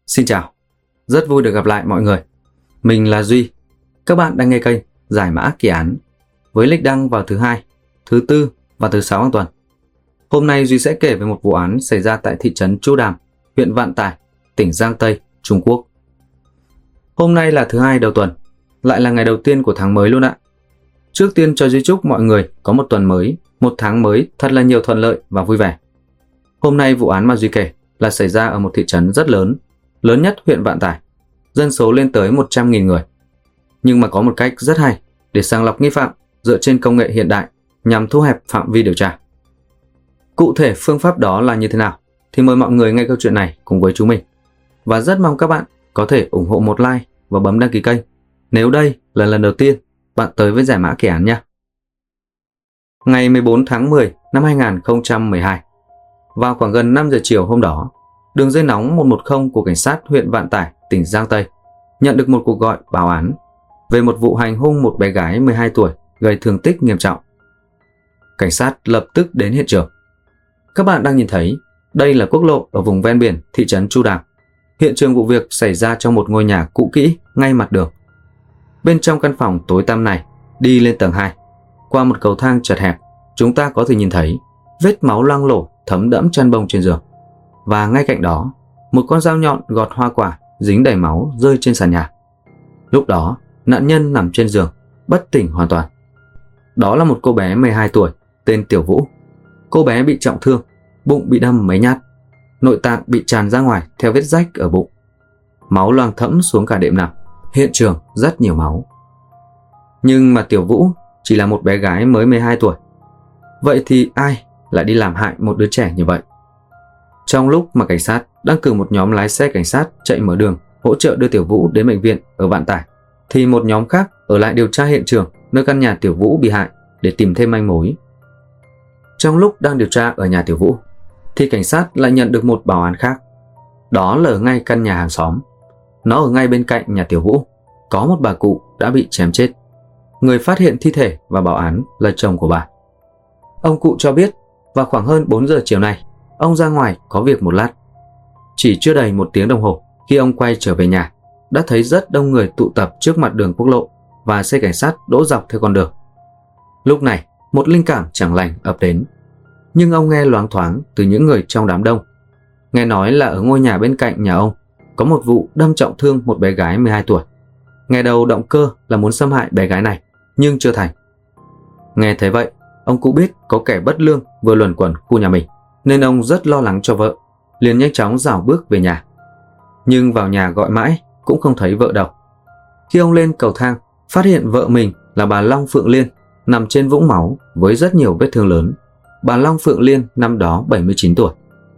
Xin chào, rất vui được gặp lại mọi người. Mình là Duy. Các bạn đang nghe kênh Giải mã kỳ án với lịch đăng vào thứ Hai, thứ Tư và thứ Sáu hàng tuần. Hôm nay Duy sẽ kể về một vụ án xảy ra tại thị trấn Chu Đàm, huyện Vạn Tải, tỉnh Giang Tây, Trung Quốc. Hôm nay là thứ Hai đầu tuần, lại là ngày đầu tiên của tháng mới luôn ạ. Trước tiên cho Duy chúc mọi người có một tuần mới, một tháng mới thật là nhiều thuận lợi và vui vẻ. Hôm nay vụ án mà Duy kể là xảy ra ở một thị trấn rất lớn, lớn nhất huyện Vạn Tải, dân số lên tới 100.000 người. Nhưng mà có một cách rất hay để sàng lọc nghi phạm dựa trên công nghệ hiện đại nhằm thu hẹp phạm vi điều tra. Cụ thể phương pháp đó là như thế nào thì mời mọi người nghe câu chuyện này cùng với chúng mình. Và rất mong các bạn có thể ủng hộ một like và bấm đăng ký kênh nếu đây là lần đầu tiên bạn tới với Giải mã kỳ án nha. Ngày 14 tháng 10 năm 2012, vào khoảng gần 5 giờ chiều hôm đó, đường dây nóng 110 của cảnh sát huyện Vạn Tải, tỉnh Giang Tây nhận được một cuộc gọi báo án về một vụ hành hung một bé gái 12 tuổi gây thương tích nghiêm trọng. Cảnh sát lập tức đến hiện trường. Các bạn đang nhìn thấy, đây là quốc lộ ở vùng ven biển thị trấn Chu Đàm. Hiện trường vụ việc xảy ra trong một ngôi nhà cũ kỹ ngay mặt đường. Bên trong căn phòng tối tăm này, đi lên tầng 2, qua một cầu thang chật hẹp, chúng ta có thể nhìn thấy vết máu loang lổ thấm đẫm chăn bông trên giường. Và ngay cạnh đó, một con dao nhọn gọt hoa quả dính đầy máu rơi trên sàn nhà. Lúc đó, nạn nhân nằm trên giường, bất tỉnh hoàn toàn. Đó là một cô bé 12 tuổi, tên Tiểu Vũ. Cô bé bị trọng thương, bụng bị đâm mấy nhát, nội tạng bị tràn ra ngoài theo vết rách ở bụng. Máu loang thẫm xuống cả đệm nằm, hiện trường rất nhiều máu. Nhưng mà Tiểu Vũ chỉ là một bé gái mới 12 tuổi. Vậy thì ai lại đi làm hại một đứa trẻ như vậy? Trong lúc mà cảnh sát đang cử một nhóm lái xe cảnh sát chạy mở đường hỗ trợ đưa Tiểu Vũ đến bệnh viện ở Vạn Tải, thì một nhóm khác ở lại điều tra hiện trường nơi căn nhà Tiểu Vũ bị hại để tìm thêm manh mối. Trong lúc đang điều tra ở nhà Tiểu Vũ, thì cảnh sát lại nhận được một báo án khác. Đó là ở ngay căn nhà hàng xóm. Nó ở ngay bên cạnh nhà Tiểu Vũ, có một bà cụ đã bị chém chết. Người phát hiện thi thể và báo án là chồng của bà. Ông cụ cho biết vào khoảng hơn 4 giờ chiều nay, ông ra ngoài có việc một lát. Chỉ chưa đầy 1 tiếng đồng hồ, khi ông quay trở về nhà, đã thấy rất đông người tụ tập trước mặt đường quốc lộ và xe cảnh sát đỗ dọc theo con đường. Lúc này, một linh cảm chẳng lành ập đến. Nhưng ông nghe loáng thoáng từ những người trong đám đông. Nghe nói là ở ngôi nhà bên cạnh nhà ông có một vụ đâm trọng thương một bé gái 12 tuổi. Nghe đầu động cơ là muốn xâm hại bé gái này, nhưng chưa thành. Nghe thấy vậy, ông cũng biết có kẻ bất lương vừa luẩn quẩn khu nhà mình, nên ông rất lo lắng cho vợ, liền nhanh chóng rảo bước về nhà. Nhưng vào nhà gọi mãi cũng không thấy vợ đâu. Khi ông lên cầu thang, phát hiện vợ mình là bà Long Phượng Liên nằm trên vũng máu với rất nhiều vết thương lớn. Bà Long Phượng Liên năm đó 79 tuổi.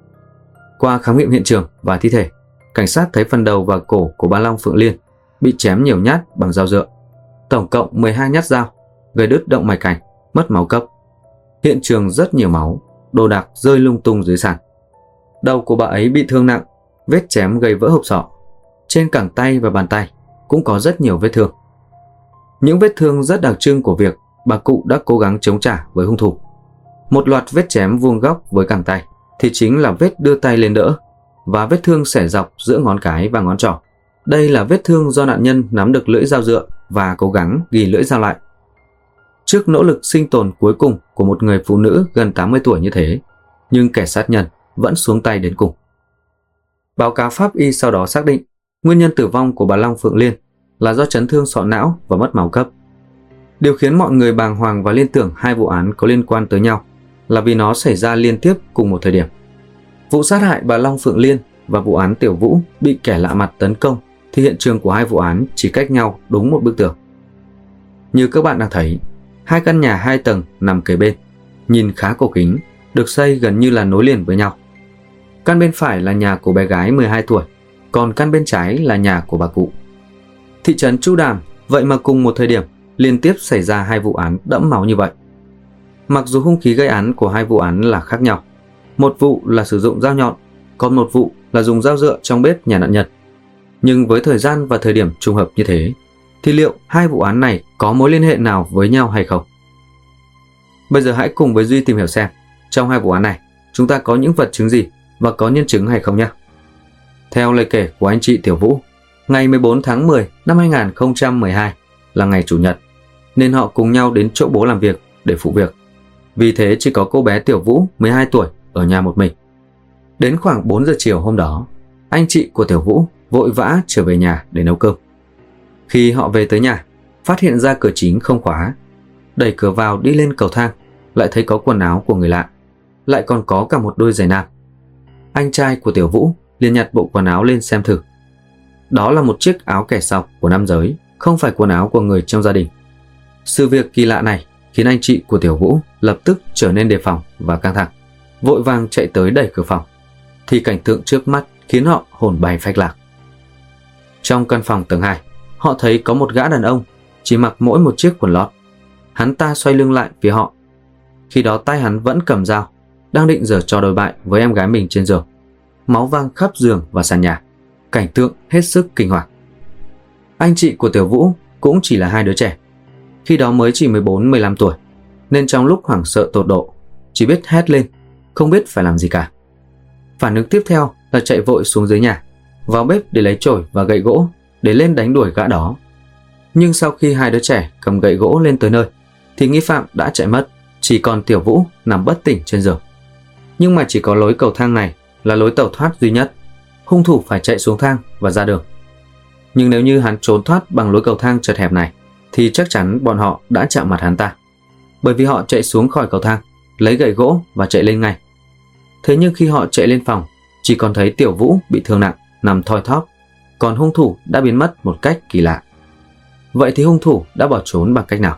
Qua khám nghiệm hiện trường và thi thể, cảnh sát thấy phần đầu và cổ của bà Long Phượng Liên bị chém nhiều nhát bằng dao dựa, tổng cộng 12 nhát dao, gây đứt động mạch cảnh, mất máu cấp. Hiện trường rất nhiều máu, đồ đạc rơi lung tung dưới sàn. Đầu của bà ấy bị thương nặng, vết chém gây vỡ hộp sọ. Trên cẳng tay và bàn tay cũng có rất nhiều vết thương. Những vết thương rất đặc trưng của việc bà cụ đã cố gắng chống trả với hung thủ. Một loạt vết chém vuông góc với cẳng tay thì chính là vết đưa tay lên đỡ, và vết thương xẻ dọc giữa ngón cái và ngón trỏ. Đây là vết thương do nạn nhân nắm được lưỡi dao dựa và cố gắng ghi lưỡi dao lại. Trước nỗ lực sinh tồn cuối cùng của một người phụ nữ gần 80 tuổi như thế, nhưng kẻ sát nhân vẫn xuống tay đến cùng. Báo cáo pháp y sau đó xác định nguyên nhân tử vong của bà Long Phượng Liên là do chấn thương sọ não và mất máu cấp. Điều khiến mọi người bàng hoàng và liên tưởng hai vụ án có liên quan tới nhau là vì nó xảy ra liên tiếp cùng một thời điểm. Vụ sát hại bà Long Phượng Liên và vụ án Tiểu Vũ bị kẻ lạ mặt tấn công thì hiện trường của hai vụ án chỉ cách nhau đúng một bức tường. Như các bạn đang thấy, hai căn nhà 2 tầng nằm kề bên, nhìn khá cổ kính, được xây gần như là nối liền với nhau. Căn bên phải là nhà của bé gái 12 tuổi, còn căn bên trái là nhà của bà cụ. Thị trấn Chu Đàm vậy mà cùng một thời điểm liên tiếp xảy ra hai vụ án đẫm máu như vậy. Mặc dù hung khí gây án của hai vụ án là khác nhau, một vụ là sử dụng dao nhọn, còn một vụ là dùng dao dựa trong bếp nhà nạn nhân. Nhưng với thời gian và thời điểm trùng hợp như thế, thì liệu hai vụ án này có mối liên hệ nào với nhau hay không? Bây giờ hãy cùng với Duy tìm hiểu xem trong hai vụ án này chúng ta có những vật chứng gì và có nhân chứng hay không nhé. Theo lời kể của anh chị Tiểu Vũ, ngày 14 tháng 10 năm 2012 là ngày Chủ nhật, nên họ cùng nhau đến chỗ bố làm việc để phụ việc. Vì thế chỉ có cô bé Tiểu Vũ 12 tuổi ở nhà một mình. Đến khoảng 4 giờ chiều hôm đó, anh chị của Tiểu Vũ vội vã trở về nhà để nấu cơm. Khi họ về tới nhà, phát hiện ra cửa chính không khóa. Đẩy cửa vào đi lên cầu thang, lại thấy có quần áo của người lạ, lại còn có cả một đôi giày nam. Anh trai của Tiểu Vũ liền nhặt bộ quần áo lên xem thử. Đó là một chiếc áo kẻ sọc của nam giới, không phải quần áo của người trong gia đình. Sự việc kỳ lạ này khiến anh chị của Tiểu Vũ lập tức trở nên đề phòng và căng thẳng, vội vàng chạy tới đẩy cửa phòng. Thì cảnh tượng trước mắt khiến họ hồn bay phách lạc. Trong căn phòng tầng 2, họ thấy có một gã đàn ông chỉ mặc mỗi một chiếc quần lót. Hắn ta xoay lưng lại phía họ. Khi đó tay hắn vẫn cầm dao, đang định giở trò đồi bại với em gái mình trên giường. Máu văng khắp giường và sàn nhà, cảnh tượng hết sức kinh hoàng. Anh chị của Tiểu Vũ cũng chỉ là hai đứa trẻ, khi đó mới chỉ 14-15 tuổi, nên trong lúc hoảng sợ tột độ, chỉ biết hét lên, không biết phải làm gì cả. Phản ứng tiếp theo là chạy vội xuống dưới nhà, vào bếp để lấy chổi và gậy gỗ để lên đánh đuổi gã đó. Nhưng sau khi hai đứa trẻ cầm gậy gỗ lên tới nơi, thì nghi phạm đã chạy mất, chỉ còn Tiểu Vũ nằm bất tỉnh trên giường. Nhưng mà chỉ có lối cầu thang này là lối tẩu thoát duy nhất. Hung thủ phải chạy xuống thang và ra đường. Nhưng nếu như hắn trốn thoát bằng lối cầu thang chật hẹp này, thì chắc chắn bọn họ đã chạm mặt hắn ta, bởi vì họ chạy xuống khỏi cầu thang, lấy gậy gỗ và chạy lên ngay. Thế nhưng khi họ chạy lên phòng, chỉ còn thấy Tiểu Vũ bị thương nặng, nằm thoi thóp, còn hung thủ đã biến mất một cách kỳ lạ. Vậy thì hung thủ đã bỏ trốn bằng cách nào?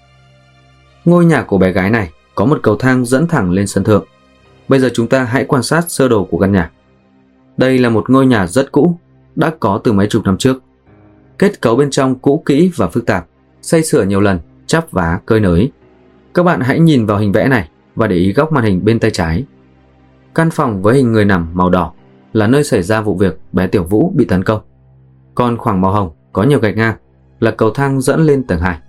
Ngôi nhà của bé gái này có một cầu thang dẫn thẳng lên sân thượng. Bây giờ chúng ta hãy quan sát sơ đồ của căn nhà. Đây là một ngôi nhà rất cũ, đã có từ mấy chục năm trước. Kết cấu bên trong cũ kỹ và phức tạp, xây sửa nhiều lần, chắp vá, cơi nới. Các bạn hãy nhìn vào hình vẽ này và để ý góc màn hình bên tay trái. Căn phòng với hình người nằm màu đỏ là nơi xảy ra vụ việc bé Tiểu Vũ bị tấn công. Còn khoảng màu hồng có nhiều gạch ngang là cầu thang dẫn lên tầng 2.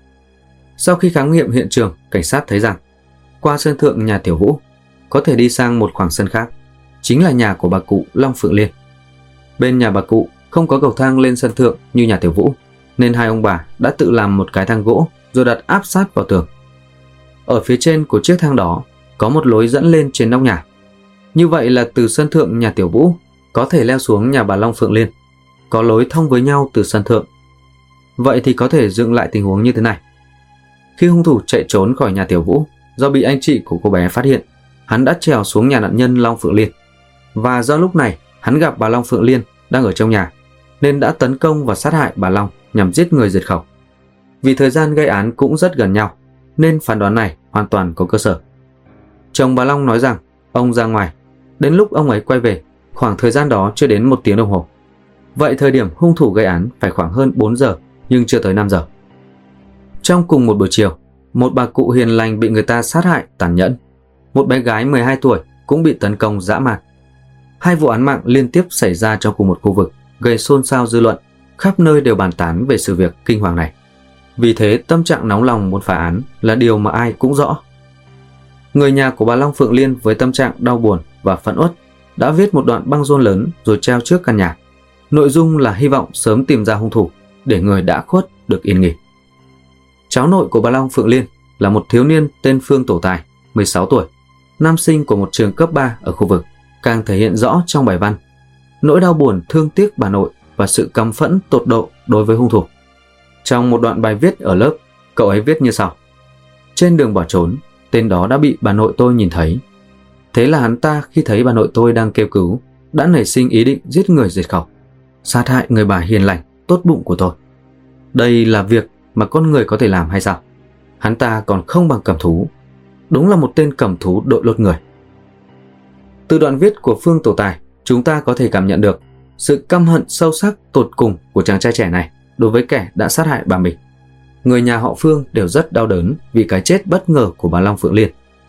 Sau khi khám nghiệm hiện trường, cảnh sát thấy rằng qua sân thượng nhà Tiểu Vũ có thể đi sang một khoảng sân khác, chính là nhà của bà cụ Long Phượng Liên. Bên nhà bà cụ không có cầu thang lên sân thượng như nhà Tiểu Vũ, nên hai ông bà đã tự làm một cái thang gỗ rồi đặt áp sát vào tường. Ở phía trên của chiếc thang đó có một lối dẫn lên trên nóc nhà. Như vậy là từ sân thượng nhà Tiểu Vũ có thể leo xuống nhà bà Long Phượng Liên, có lối thông với nhau từ sân thượng. Vậy thì có thể dựng lại tình huống như thế này. Khi hung thủ chạy trốn khỏi nhà Tiểu Vũ, do bị anh chị của cô bé phát hiện, hắn đã trèo xuống nhà nạn nhân Long Phượng Liên. Và do lúc này hắn gặp bà Long Phượng Liên đang ở trong nhà, nên đã tấn công và sát hại bà Long nhằm giết người diệt khẩu. Vì thời gian gây án cũng rất gần nhau, nên phán đoán này hoàn toàn có cơ sở. Chồng bà Long nói rằng ông ra ngoài, đến lúc ông ấy quay về, khoảng thời gian đó chưa đến 1 tiếng đồng hồ. Vậy thời điểm hung thủ gây án phải khoảng hơn 4 giờ, nhưng chưa tới 5 giờ. Trong cùng một buổi chiều, một bà cụ hiền lành bị người ta sát hại tàn nhẫn. Một bé gái 12 tuổi cũng bị tấn công dã man. Hai vụ án mạng liên tiếp xảy ra trong cùng một khu vực, gây xôn xao dư luận, khắp nơi đều bàn tán về sự việc kinh hoàng này. Vì thế tâm trạng nóng lòng muốn phá án là điều mà ai cũng rõ. Người nhà của bà Long Phượng Liên với tâm trạng đau buồn và phẫn uất đã viết một đoạn băng rôn lớn rồi treo trước căn nhà. Nội dung là hy vọng sớm tìm ra hung thủ để người đã khuất được yên nghỉ. Cháu nội của bà Long Phượng Liên là một thiếu niên tên Phương Tổ Tài, 16 tuổi, nam sinh của một trường cấp 3 ở khu vực, càng thể hiện rõ trong bài văn nỗi đau buồn thương tiếc bà nội và sự căm phẫn tột độ đối với hung thủ. Trong một đoạn bài viết ở lớp, cậu ấy viết như sau: trên đường bỏ trốn, tên đó đã bị bà nội tôi nhìn thấy. Thế là hắn ta khi thấy bà nội tôi đang kêu cứu, đã nảy sinh ý định giết người diệt khẩu, sát hại người bà hiền lành, tốt bụng của tôi. Đây là việc mà con người có thể làm hay sao? Hắn ta còn không bằng cầm thú. Đúng là một tên cầm thú đội lốt người. Từ đoạn viết của Phương Tổ Tài, chúng ta có thể cảm nhận được sự căm hận sâu sắc tột cùng của chàng trai trẻ này đối với kẻ đã sát hại bà mình. Người nhà họ Phương đều rất đau đớn vì cái chết bất ngờ của bà Long Phượng Liên.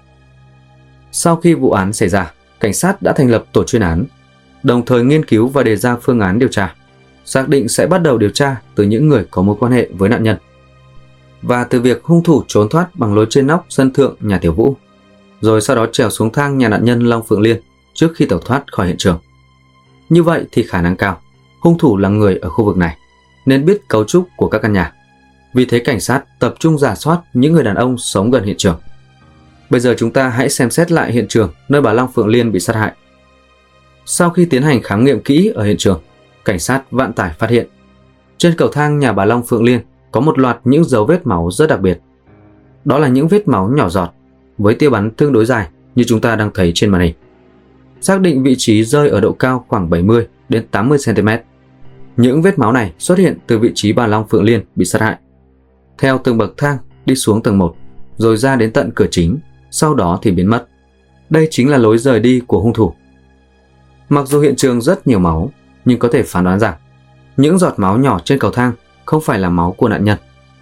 Sau khi vụ án xảy ra, cảnh sát đã thành lập tổ chuyên án, đồng thời nghiên cứu và đề ra phương án điều tra, xác định sẽ bắt đầu điều tra từ những người có mối quan hệ với nạn nhân, và từ việc hung thủ trốn thoát bằng lối trên nóc sân thượng nhà Tiểu Vũ, rồi sau đó trèo xuống thang nhà nạn nhân Long Phượng Liên trước khi tẩu thoát khỏi hiện trường. Như vậy thì khả năng cao hung thủ là người ở khu vực này, nên biết cấu trúc của các căn nhà. Vì thế cảnh sát tập trung rà soát những người đàn ông sống gần hiện trường. Bây giờ chúng ta hãy xem xét lại hiện trường nơi bà Long Phượng Liên bị sát hại. Sau khi tiến hành khám nghiệm kỹ ở hiện trường, cảnh sát Vạn Tải phát hiện trên cầu thang nhà bà Long Phượng Liên có một loạt những dấu vết máu rất đặc biệt. Đó là những vết máu nhỏ giọt với tia bắn tương đối dài như chúng ta đang thấy trên màn hình. Xác định vị trí rơi ở độ cao khoảng 70 đến 80 cm. Những vết máu này xuất hiện từ vị trí bà Long Phượng Liên bị sát hại, theo từng bậc thang đi xuống tầng 1, rồi ra đến tận cửa chính, sau đó thì biến mất. Đây chính là lối rời đi của hung thủ. Mặc dù hiện trường rất nhiều máu, nhưng có thể phán đoán rằng những giọt máu nhỏ trên cầu thang không phải là máu của nạn nhân.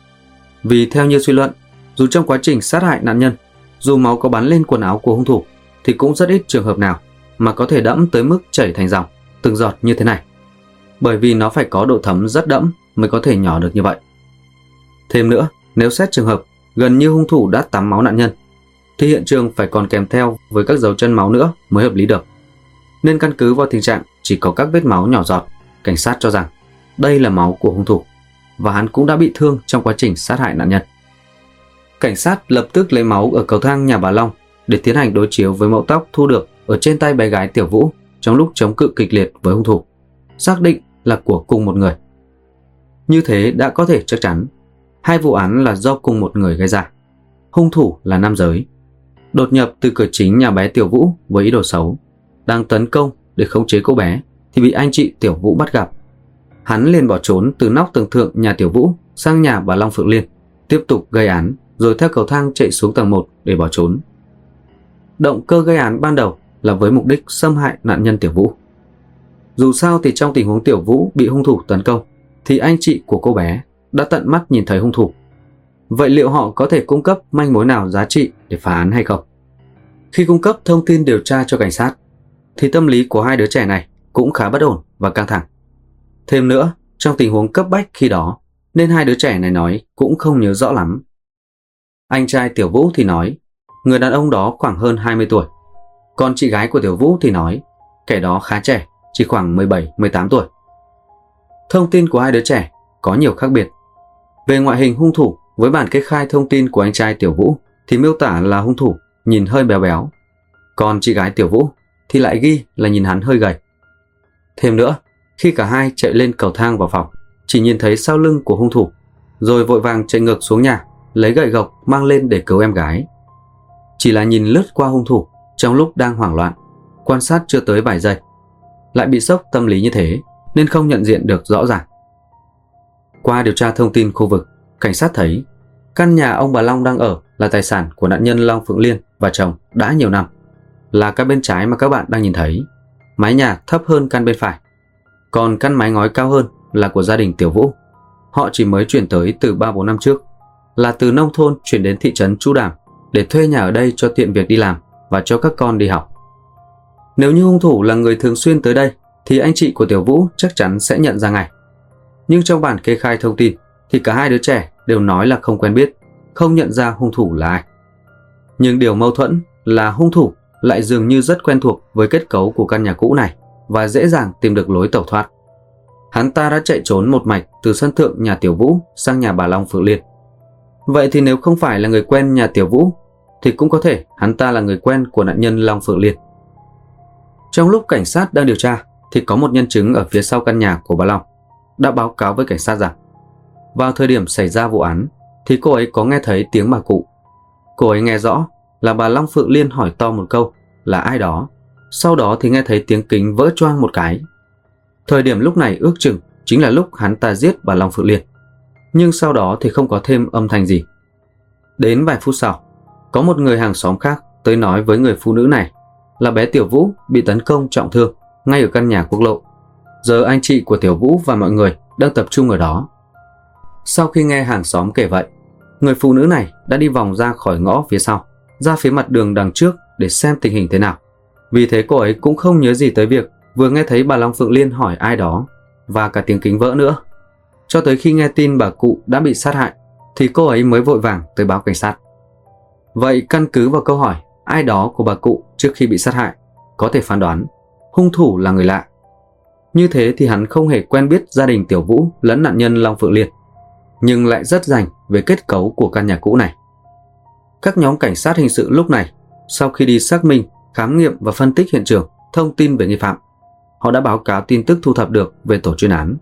Vì theo như suy luận, dù trong quá trình sát hại nạn nhân, dù máu có bắn lên quần áo của hung thủ, thì cũng rất ít trường hợp nào mà có thể đẫm tới mức chảy thành dòng, từng giọt như thế này. Bởi vì nó phải có độ thấm rất đẫm mới có thể nhỏ được như vậy. Thêm nữa, nếu xét trường hợp gần như hung thủ đã tắm máu nạn nhân, thì hiện trường phải còn kèm theo với các dấu chân máu nữa mới hợp lý được. Nên căn cứ vào tình trạng chỉ có các vết máu nhỏ giọt, cảnh sát cho rằng đây là máu của hung thủ, và hắn cũng đã bị thương trong quá trình sát hại nạn nhân. Cảnh sát lập tức lấy máu ở cầu thang nhà bà Long để tiến hành đối chiếu với mẫu tóc thu được ở trên tay bé gái Tiểu Vũ trong lúc chống cự kịch liệt với hung thủ, xác định là của cùng một người. Như thế đã có thể chắc chắn hai vụ án là do cùng một người gây ra. Hung thủ là nam giới, đột nhập từ cửa chính nhà bé Tiểu Vũ với ý đồ xấu, đang tấn công để khống chế cô bé thì bị anh chị Tiểu Vũ bắt gặp. Hắn liền bỏ trốn từ nóc tầng thượng nhà Tiểu Vũ sang nhà bà Long Phượng Liên, tiếp tục gây án rồi theo cầu thang chạy xuống tầng 1 để bỏ trốn. Động cơ gây án ban đầu là với mục đích xâm hại nạn nhân Tiểu Vũ. Dù sao thì trong tình huống Tiểu Vũ bị hung thủ tấn công thì anh chị của cô bé đã tận mắt nhìn thấy hung thủ. Vậy liệu họ có thể cung cấp manh mối nào giá trị để phá án hay không? Khi cung cấp thông tin điều tra cho cảnh sát thì tâm lý của hai đứa trẻ này cũng khá bất ổn và căng thẳng. Thêm nữa, trong tình huống cấp bách khi đó nên hai đứa trẻ này nói cũng không nhớ rõ lắm. Anh trai Tiểu Vũ thì nói người đàn ông đó khoảng hơn 20 tuổi. Còn chị gái của Tiểu Vũ thì nói kẻ đó khá trẻ, chỉ khoảng 17-18 tuổi. Thông tin của hai đứa trẻ có nhiều khác biệt. Về ngoại hình hung thủ, với bản kê khai thông tin của anh trai Tiểu Vũ thì miêu tả là hung thủ nhìn hơi béo béo. Còn chị gái Tiểu Vũ thì lại ghi là nhìn hắn hơi gầy. Thêm nữa, khi cả hai chạy lên cầu thang vào phòng, chỉ nhìn thấy sau lưng của hung thủ, rồi vội vàng chạy ngược xuống nhà, lấy gậy gộc mang lên để cứu em gái. Chỉ là nhìn lướt qua hung thủ trong lúc đang hoảng loạn, quan sát chưa tới vài giây, lại bị sốc tâm lý như thế nên không nhận diện được rõ ràng. Qua điều tra thông tin khu vực, cảnh sát thấy căn nhà ông bà Long đang ở là tài sản của nạn nhân Long Phượng Liên và chồng đã nhiều năm, là căn bên trái mà các bạn đang nhìn thấy. Mái nhà thấp hơn căn bên phải, còn căn mái ngói cao hơn là của gia đình Tiểu Vũ. Họ chỉ mới chuyển tới từ 3-4 năm trước, là từ nông thôn chuyển đến thị trấn Chu Đàm để thuê nhà ở đây cho tiện việc đi làm và cho các con đi học. Nếu như hung thủ là người thường xuyên tới đây thì anh chị của Tiểu Vũ chắc chắn sẽ nhận ra ngay. Nhưng trong bản kê khai thông tin thì cả hai đứa trẻ đều nói là không quen biết, không nhận ra hung thủ là ai. Nhưng điều mâu thuẫn là hung thủ lại dường như rất quen thuộc với kết cấu của căn nhà cũ này và dễ dàng tìm được lối tẩu thoát. Hắn ta đã chạy trốn một mạch từ sân thượng nhà Tiểu Vũ sang nhà bà Long Phượng Liên. Vậy thì nếu không phải là người quen nhà Tiểu Vũ thì cũng có thể hắn ta là người quen của nạn nhân Long Phượng Liên. Trong lúc cảnh sát đang điều tra thì có một nhân chứng ở phía sau căn nhà của bà Long đã báo cáo với cảnh sát rằng vào thời điểm xảy ra vụ án thì cô ấy có nghe thấy tiếng bà cụ. Cô ấy nghe rõ là bà Long Phượng Liên hỏi to một câu là ai đó, sau đó thì nghe thấy tiếng kính vỡ choang một cái. Thời điểm lúc này ước chừng chính là lúc hắn ta giết bà Long Phượng Liên, nhưng sau đó thì không có thêm âm thanh gì. Đến vài phút sau, có một người hàng xóm khác tới nói với người phụ nữ này là bé Tiểu Vũ bị tấn công trọng thương ngay ở căn nhà quốc lộ. Giờ anh chị của Tiểu Vũ và mọi người đang tập trung ở đó. Sau khi nghe hàng xóm kể vậy, người phụ nữ này đã đi vòng ra khỏi ngõ phía sau, ra phía mặt đường đằng trước để xem tình hình thế nào. Vì thế cô ấy cũng không nhớ gì tới việc vừa nghe thấy bà Long Phượng Liên hỏi ai đó và cả tiếng kính vỡ nữa. Cho tới khi nghe tin bà cụ đã bị sát hại thì cô ấy mới vội vàng tới báo cảnh sát. Vậy căn cứ vào câu hỏi ai đó của bà cụ trước khi bị sát hại, có thể phán đoán hung thủ là người lạ. Như thế thì hắn không hề quen biết gia đình Tiểu Vũ lẫn nạn nhân Long Phượng Liên, nhưng lại rất rành về kết cấu của căn nhà cũ này. Các nhóm cảnh sát hình sự lúc này, sau khi đi xác minh, khám nghiệm và phân tích hiện trường, thông tin về nghi phạm, họ đã báo cáo tin tức thu thập được về tổ chuyên án.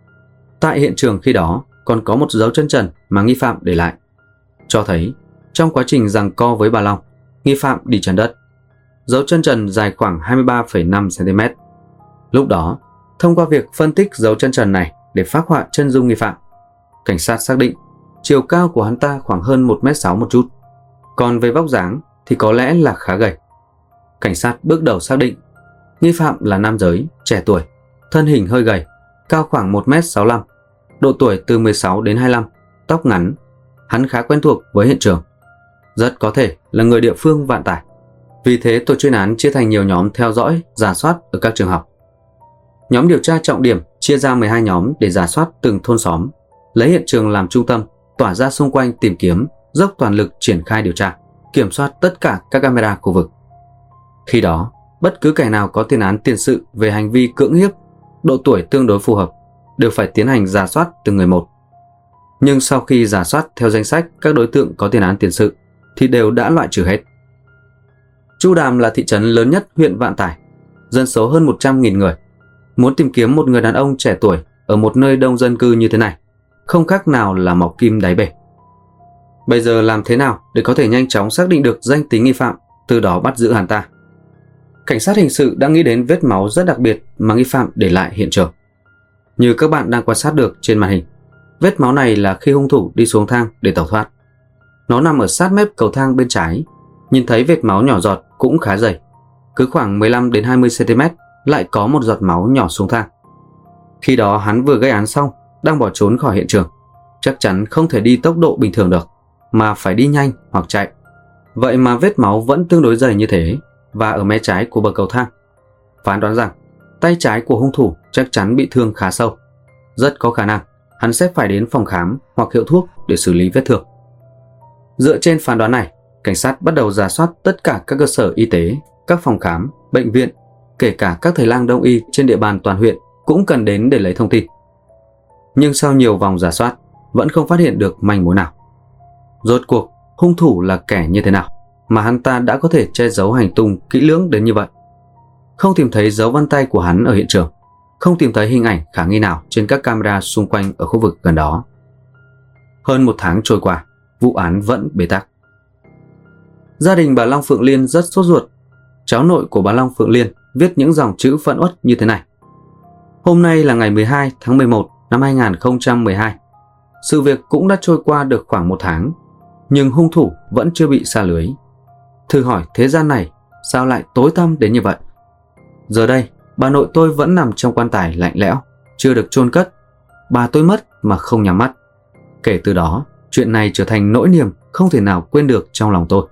Tại hiện trường khi đó còn có một dấu chân trần mà nghi phạm để lại, cho thấy trong quá trình giằng co với bà Long, nghi phạm đi chân đất. Dấu chân trần dài khoảng 23,5 cm. Lúc đó, thông qua việc phân tích dấu chân trần này để phác họa chân dung nghi phạm, cảnh sát xác định chiều cao của hắn ta khoảng hơn 1m6 một chút, còn về vóc dáng thì có lẽ là khá gầy. Cảnh sát bước đầu xác định nghi phạm là nam giới, trẻ tuổi, thân hình hơi gầy, cao khoảng 1m65, độ tuổi từ 16 đến 25, tóc ngắn. Hắn khá quen thuộc với hiện trường, rất có thể là người địa phương Vạn Tải. Vì thế tổ chuyên án chia thành nhiều nhóm theo dõi, rà soát ở các trường học. Nhóm điều tra trọng điểm chia ra 12 nhóm để rà soát từng thôn xóm, lấy hiện trường làm trung tâm, tỏa ra xung quanh tìm kiếm, dốc toàn lực triển khai điều tra, kiểm soát tất cả các camera khu vực. Khi đó, bất cứ kẻ nào có tiền án tiền sự về hành vi cưỡng hiếp, độ tuổi tương đối phù hợp, đều phải tiến hành rà soát từng người một. Nhưng sau khi rà soát theo danh sách các đối tượng có tiền án tiền sự thì đều đã loại trừ hết. Chu Đàm là thị trấn lớn nhất huyện Vạn Tải, dân số hơn 100.000 người. Muốn tìm kiếm một người đàn ông trẻ tuổi ở một nơi đông dân cư như thế này, không khác nào là mọc kim đáy bể. Bây giờ làm thế nào để có thể nhanh chóng xác định được danh tính nghi phạm, từ đó bắt giữ hắn ta? Cảnh sát hình sự đã nghĩ đến vết máu rất đặc biệt mà nghi phạm để lại hiện trường. Như các bạn đang quan sát được trên màn hình, vết máu này là khi hung thủ đi xuống thang để tẩu thoát. Nó nằm ở sát mép cầu thang bên trái, nhìn thấy vết máu nhỏ giọt cũng khá dày, cứ khoảng 15 đến 20 cm lại có một giọt máu nhỏ xuống thang. Khi đó hắn vừa gây án xong, đang bỏ trốn khỏi hiện trường, chắc chắn không thể đi tốc độ bình thường được, mà phải đi nhanh hoặc chạy. Vậy mà vết máu vẫn tương đối dày như thế và ở mé trái của bậc cầu thang. Phán đoán rằng tay trái của hung thủ chắc chắn bị thương khá sâu. Rất có khả năng hắn sẽ phải đến phòng khám hoặc hiệu thuốc để xử lý vết thương. Dựa trên phán đoán này, cảnh sát bắt đầu rà soát tất cả các cơ sở y tế, các phòng khám, bệnh viện, kể cả các thầy lang đông y trên địa bàn toàn huyện cũng cần đến để lấy thông tin. Nhưng sau nhiều vòng rà soát, vẫn không phát hiện được manh mối nào. Rốt cuộc, hung thủ là kẻ như thế nào mà hắn ta đã có thể che giấu hành tung kỹ lưỡng đến như vậy? Không tìm thấy dấu vân tay của hắn ở hiện trường, không tìm thấy hình ảnh khả nghi nào trên các camera xung quanh ở khu vực gần đó. Hơn một tháng trôi qua, vụ án vẫn bế tắc. Gia đình bà Long Phượng Liên rất sốt ruột. Cháu nội của bà Long Phượng Liên viết những dòng chữ phẫn uất như thế này: Hôm nay là ngày 12 tháng 11 năm 2012. Sự việc cũng đã trôi qua được khoảng một tháng, nhưng hung thủ vẫn chưa bị sa lưới. Thử hỏi thế gian này sao lại tối tăm đến như vậy? Giờ đây, bà nội tôi vẫn nằm trong quan tài lạnh lẽo, chưa được chôn cất. Bà tôi mất mà không nhắm mắt. Kể từ đó, chuyện này trở thành nỗi niềm không thể nào quên được trong lòng tôi.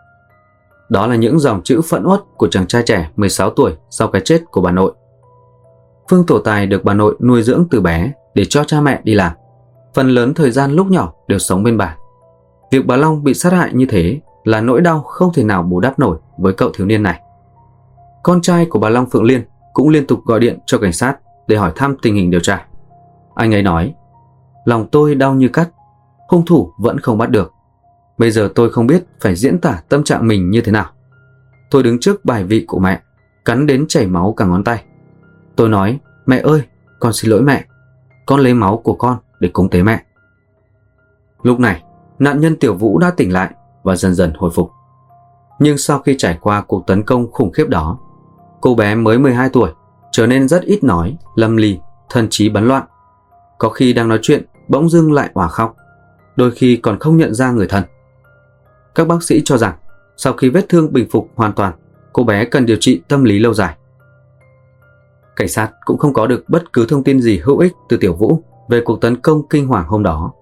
Đó là những dòng chữ phẫn uất của chàng trai trẻ 16 tuổi sau cái chết của bà nội. Phương Tổ Tài được bà nội nuôi dưỡng từ bé để cho cha mẹ đi làm. Phần lớn thời gian lúc nhỏ đều sống bên bà. Việc bà Long bị sát hại như thế là nỗi đau không thể nào bù đắp nổi với cậu thiếu niên này. Con trai của bà Long Phượng Liên cũng liên tục gọi điện cho cảnh sát để hỏi thăm tình hình điều tra. Anh ấy nói: Lòng tôi đau như cắt, hung thủ vẫn không bắt được. Bây giờ tôi không biết phải diễn tả tâm trạng mình như thế nào. Tôi đứng trước bài vị của mẹ, cắn đến chảy máu cả ngón tay. Tôi nói: Mẹ ơi, con xin lỗi mẹ. Con lấy máu của con để cúng tế mẹ. Lúc này, nạn nhân Tiểu Vũ đã tỉnh lại và dần dần hồi phục. Nhưng sau khi trải qua cuộc tấn công khủng khiếp đó, cô bé mới 12 tuổi trở nên rất ít nói, lầm lì, thần trí bấn loạn. Có khi đang nói chuyện bỗng dưng lại òa khóc, đôi khi còn không nhận ra người thân. Các bác sĩ cho rằng sau khi vết thương bình phục hoàn toàn, cô bé cần điều trị tâm lý lâu dài. Cảnh sát cũng không có được bất cứ thông tin gì hữu ích từ Tiểu Vũ về cuộc tấn công kinh hoàng hôm đó.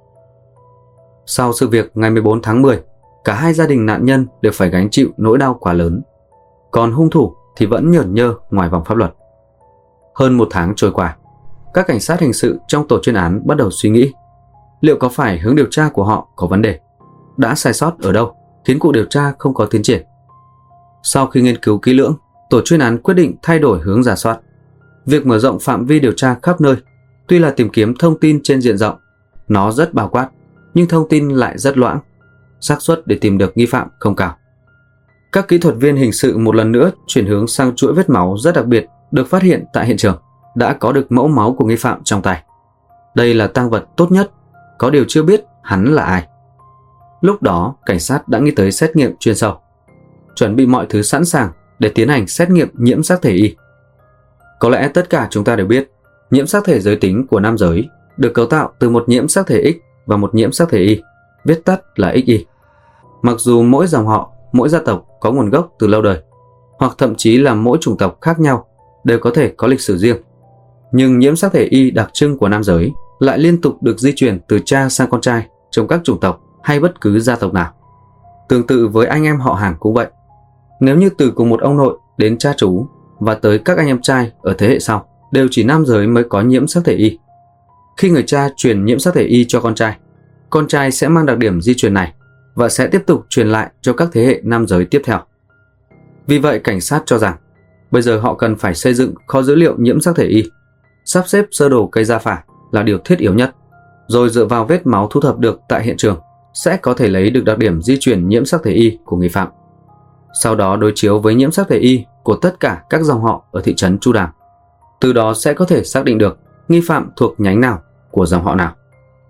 Sau sự việc ngày 14 tháng 10, cả hai gia đình nạn nhân đều phải gánh chịu nỗi đau quá lớn. Còn hung thủ thì vẫn nhởn nhơ ngoài vòng pháp luật. Hơn một tháng trôi qua, các cảnh sát hình sự trong tổ chuyên án bắt đầu suy nghĩ liệu có phải hướng điều tra của họ có vấn đề, đã sai sót ở đâu khiến cuộc điều tra không có tiến triển. Sau khi nghiên cứu kỹ lưỡng, tổ chuyên án quyết định thay đổi hướng rà soát. Việc mở rộng phạm vi điều tra khắp nơi, tuy là tìm kiếm thông tin trên diện rộng, nó rất bao quát, nhưng thông tin lại rất loãng, xác suất để tìm được nghi phạm không cao. Các kỹ thuật viên hình sự một lần nữa chuyển hướng sang chuỗi vết máu rất đặc biệt được phát hiện tại hiện trường, đã có được mẫu máu của nghi phạm trong tay. Đây là tang vật tốt nhất, có điều chưa biết hắn là ai. Lúc đó, cảnh sát đã nghĩ tới xét nghiệm chuyên sâu, chuẩn bị mọi thứ sẵn sàng để tiến hành xét nghiệm nhiễm xác thể Y. Có lẽ tất cả chúng ta đều biết, nhiễm xác thể giới tính của nam giới được cấu tạo từ một nhiễm xác thể X và một nhiễm xác thể Y, viết tắt là XY. Mặc dù mỗi dòng họ, mỗi gia tộc có nguồn gốc từ lâu đời, hoặc thậm chí là mỗi chủng tộc khác nhau đều có thể có lịch sử riêng, nhưng nhiễm xác thể Y đặc trưng của nam giới lại liên tục được di truyền từ cha sang con trai trong các chủng tộc hay bất cứ gia tộc nào. Tương tự với anh em họ hàng cũng vậy. Nếu như từ cùng một ông nội đến cha chú và tới các anh em trai ở thế hệ sau đều chỉ nam giới mới có nhiễm xác thể Y. Khi người cha truyền nhiễm xác thể Y cho con trai sẽ mang đặc điểm di truyền này và sẽ tiếp tục truyền lại cho các thế hệ nam giới tiếp theo. Vì vậy, cảnh sát cho rằng bây giờ họ cần phải xây dựng kho dữ liệu nhiễm xác thể Y, sắp xếp sơ đồ cây gia phả là điều thiết yếu nhất, rồi dựa vào vết máu thu thập được tại hiện trường sẽ có thể lấy được đặc điểm di truyền nhiễm xác thể Y của nghi phạm. Sau đó đối chiếu với nhiễm xác thể Y của tất cả các dòng họ ở thị trấn Chu Đàm. Từ đó sẽ có thể xác định được nghi phạm thuộc nhánh nào của dòng họ nào.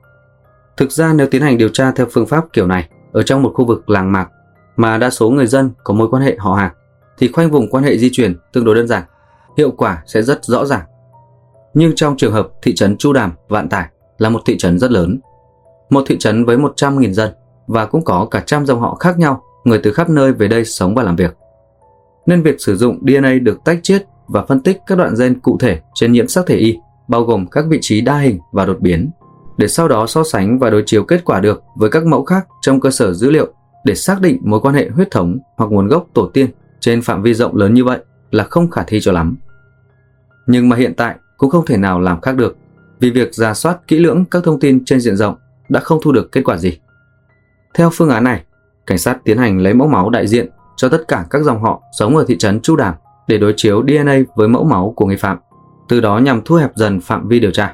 Thực ra nếu tiến hành điều tra theo phương pháp kiểu này ở trong một khu vực làng mạc mà đa số người dân có mối quan hệ họ hàng thì khoanh vùng quan hệ di truyền tương đối đơn giản, hiệu quả sẽ rất rõ ràng. Nhưng trong trường hợp thị trấn Chu Đàm, Vạn Tải là một thị trấn rất lớn, một thị trấn với 100.000 dân và cũng có cả trăm dòng họ khác nhau, người từ khắp nơi về đây sống và làm việc. Nên việc sử dụng DNA được tách chiết và phân tích các đoạn gen cụ thể trên nhiễm xác thể Y, bao gồm các vị trí đa hình và đột biến, để sau đó so sánh và đối chiếu kết quả được với các mẫu khác trong cơ sở dữ liệu để xác định mối quan hệ huyết thống hoặc nguồn gốc tổ tiên trên phạm vi rộng lớn như vậy là không khả thi cho lắm. Nhưng mà hiện tại cũng không thể nào làm khác được, vì việc rà soát kỹ lưỡng các thông tin trên diện rộng đã không thu được kết quả gì. Theo phương án này, cảnh sát tiến hành lấy mẫu máu đại diện cho tất cả các dòng họ sống ở thị trấn Chu Đàm để đối chiếu DNA với mẫu máu của nghi phạm, từ đó nhằm thu hẹp dần phạm vi điều tra.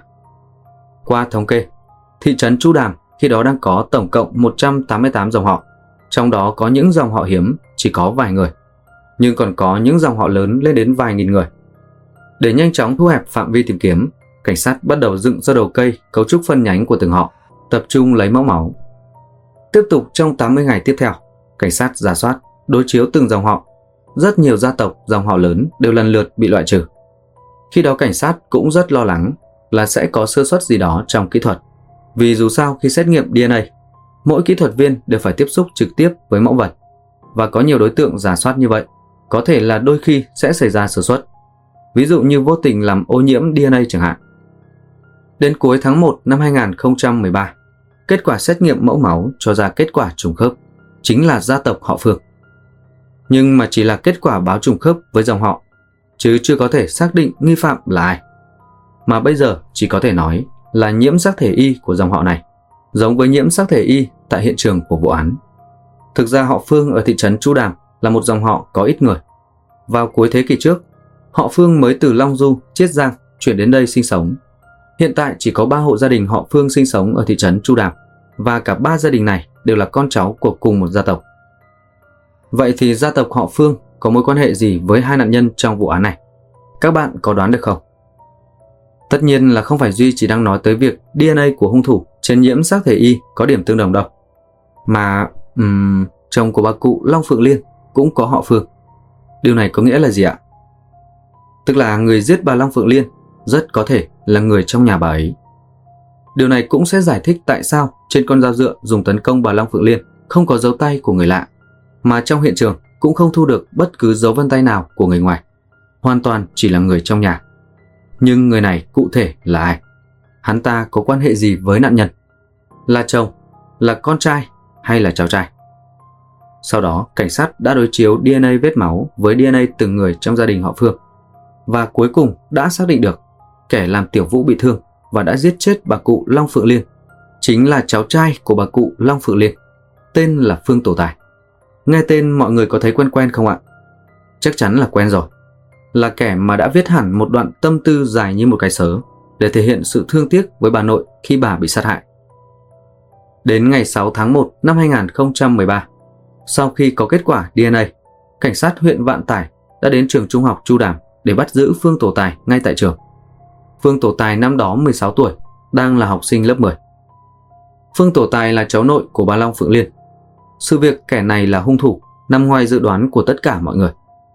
Qua thống kê, thị trấn Chu Đàm khi đó đang có tổng cộng 188 dòng họ, trong đó có những dòng họ hiếm chỉ có vài người, nhưng còn có những dòng họ lớn lên đến vài nghìn người. Để nhanh chóng thu hẹp phạm vi tìm kiếm, cảnh sát bắt đầu dựng sơ đồ cây cấu trúc phân nhánh của từng họ, tập trung lấy mẫu máu. Tiếp tục trong 80 ngày tiếp theo, cảnh sát rà soát, đối chiếu từng dòng họ. Rất nhiều gia tộc, dòng họ lớn đều lần lượt bị loại trừ. Khi đó cảnh sát cũng rất lo lắng là sẽ có sơ suất gì đó trong kỹ thuật. Vì dù sao khi xét nghiệm DNA, mỗi kỹ thuật viên đều phải tiếp xúc trực tiếp với mẫu vật. Và có nhiều đối tượng rà soát như vậy, có thể là đôi khi sẽ xảy ra sơ suất. Ví dụ như vô tình làm ô nhiễm DNA chẳng hạn. Đến cuối tháng 1 năm 2013, kết quả xét nghiệm mẫu máu cho ra kết quả trùng khớp, chính là gia tộc họ Phương. Nhưng mà chỉ là kết quả báo trùng khớp với dòng họ, chứ chưa có thể xác định nghi phạm là ai. Mà bây giờ chỉ có thể nói là nhiễm xác thể Y của dòng họ này, giống với nhiễm xác thể Y tại hiện trường của vụ án. Thực ra họ Phương ở thị trấn Chu Đàm là một dòng họ có ít người. Vào cuối thế kỷ trước, họ Phương mới từ Long Du, Chiết Giang chuyển đến đây sinh sống. Hiện tại chỉ có 3 hộ gia đình họ Phương sinh sống ở thị trấn Chu Đàm, và cả 3 gia đình này đều là con cháu của cùng một gia tộc. Vậy thì gia tộc họ Phương có mối quan hệ gì với hai nạn nhân trong vụ án này? Các bạn có đoán được không? Tất nhiên là không phải Duy chỉ đang nói tới việc DNA của hung thủ trên nhiễm xác thể Y có điểm tương đồng đâu. Mà chồng của bà cụ Long Phượng Liên cũng có họ Phương. Điều này có nghĩa là gì ạ? Tức là người giết bà Long Phượng Liên rất có thể là người trong nhà bà ấy. Điều này cũng sẽ giải thích tại sao trên con dao dựa dùng tấn công bà Long Phượng Liên không có dấu tay của người lạ, mà trong hiện trường cũng không thu được bất cứ dấu vân tay nào của người ngoài. Hoàn toàn chỉ là người trong nhà. Nhưng người này cụ thể là ai? Hắn ta có quan hệ gì với nạn nhân? Là chồng, là con trai hay là cháu trai? Sau đó, cảnh sát đã đối chiếu DNA vết máu với DNA từng người trong gia đình họ Phương. Và cuối cùng đã xác định được kẻ làm Tiểu Vũ bị thương và đã giết chết bà cụ Long Phượng Liên chính là cháu trai của bà cụ Long Phượng Liên, tên là Phương Tổ Tài. Nghe tên mọi người có thấy quen quen không ạ? Chắc chắn là quen rồi. là kẻ mà đã viết hẳn một đoạn tâm tư dài như một cái sớ để thể hiện sự thương tiếc với bà nội khi bà bị sát hại. Đến ngày 6 tháng 1 năm 2013, sau khi có kết quả DNA, cảnh sát huyện Vạn Tải đã đến trường trung học Chu Đàm để bắt giữ Phương Tổ Tài ngay tại trường. Phương Tổ Tài năm đó 16 tuổi, đang là học sinh lớp 10. Phương Tổ Tài là cháu nội của bà Long Phượng Liên. Sự việc kẻ này là hung thủ nằm ngoài dự đoán của tất cả mọi người.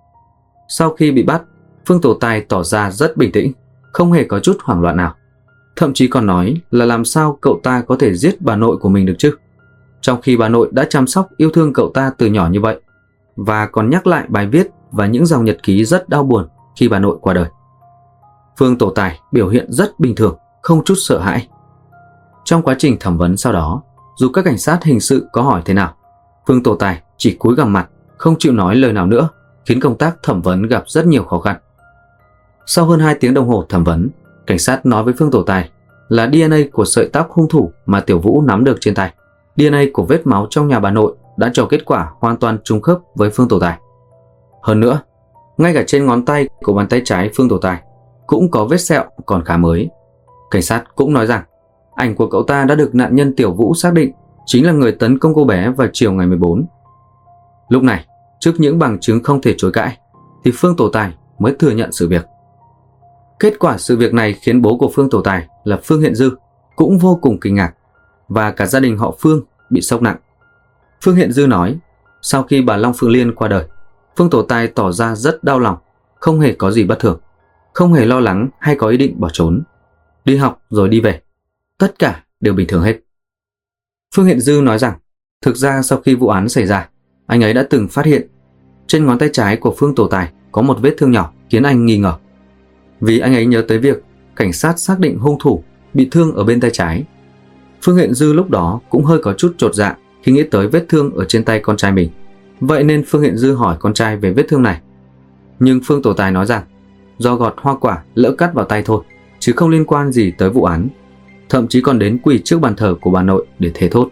Sau khi bị bắt, Phương Tổ Tài tỏ ra rất bình tĩnh, không hề có chút hoảng loạn nào. Thậm chí còn nói là làm sao cậu ta có thể giết bà nội của mình được chứ, trong khi bà nội đã chăm sóc yêu thương cậu ta từ nhỏ như vậy, và còn nhắc lại bài viết và những dòng nhật ký rất đau buồn khi bà nội qua đời. Phương Tổ Tài biểu hiện rất bình thường, không chút sợ hãi. Trong quá trình thẩm vấn sau đó, dù các cảnh sát hình sự có hỏi thế nào, Phương Tổ Tài chỉ cúi gằm mặt, không chịu nói lời nào nữa, khiến công tác thẩm vấn gặp rất nhiều khó khăn. Sau hơn 2 tiếng đồng hồ thẩm vấn, cảnh sát nói với Phương Tổ Tài là DNA của sợi tóc hung thủ mà Tiểu Vũ nắm được trên tay, DNA của vết máu trong nhà bà nội đã cho kết quả hoàn toàn trùng khớp với Phương Tổ Tài. Hơn nữa, ngay cả trên ngón tay của bàn tay trái Phương Tổ Tài cũng có vết sẹo còn khá mới. Cảnh sát cũng nói rằng ảnh của cậu ta đã được nạn nhân Tiểu Vũ xác định chính là người tấn công cô bé vào chiều ngày 14. Lúc này, trước những bằng chứng không thể chối cãi, thì Phương Tổ Tài mới thừa nhận sự việc. Kết quả sự việc này khiến bố của Phương Tổ Tài là Phương Hiện Dư cũng vô cùng kinh ngạc, và cả gia đình họ Phương bị sốc nặng. Phương Hiện Dư nói, sau khi bà Long Phượng Liên qua đời, Phương Tổ Tài tỏ ra rất đau lòng, không hề có gì bất thường, không hề lo lắng hay có ý định bỏ trốn. Đi học rồi đi về, tất cả đều bình thường hết. Phương Hiện Dư nói rằng, thực ra sau khi vụ án xảy ra, anh ấy đã từng phát hiện trên ngón tay trái của Phương Tổ Tài có một vết thương nhỏ khiến anh nghi ngờ. Vì anh ấy nhớ tới việc cảnh sát xác định hung thủ bị thương ở bên tay trái. Phương Hiện Dư lúc đó cũng hơi có chút chột dạ khi nghĩ tới vết thương ở trên tay con trai mình. Vậy nên Phương Hiện Dư hỏi con trai về vết thương này. Nhưng Phương Tổ Tài nói rằng do gọt hoa quả lỡ cắt vào tay thôi, chứ không liên quan gì tới vụ án. Thậm chí còn đến quỳ trước bàn thờ của bà nội để thề thốt.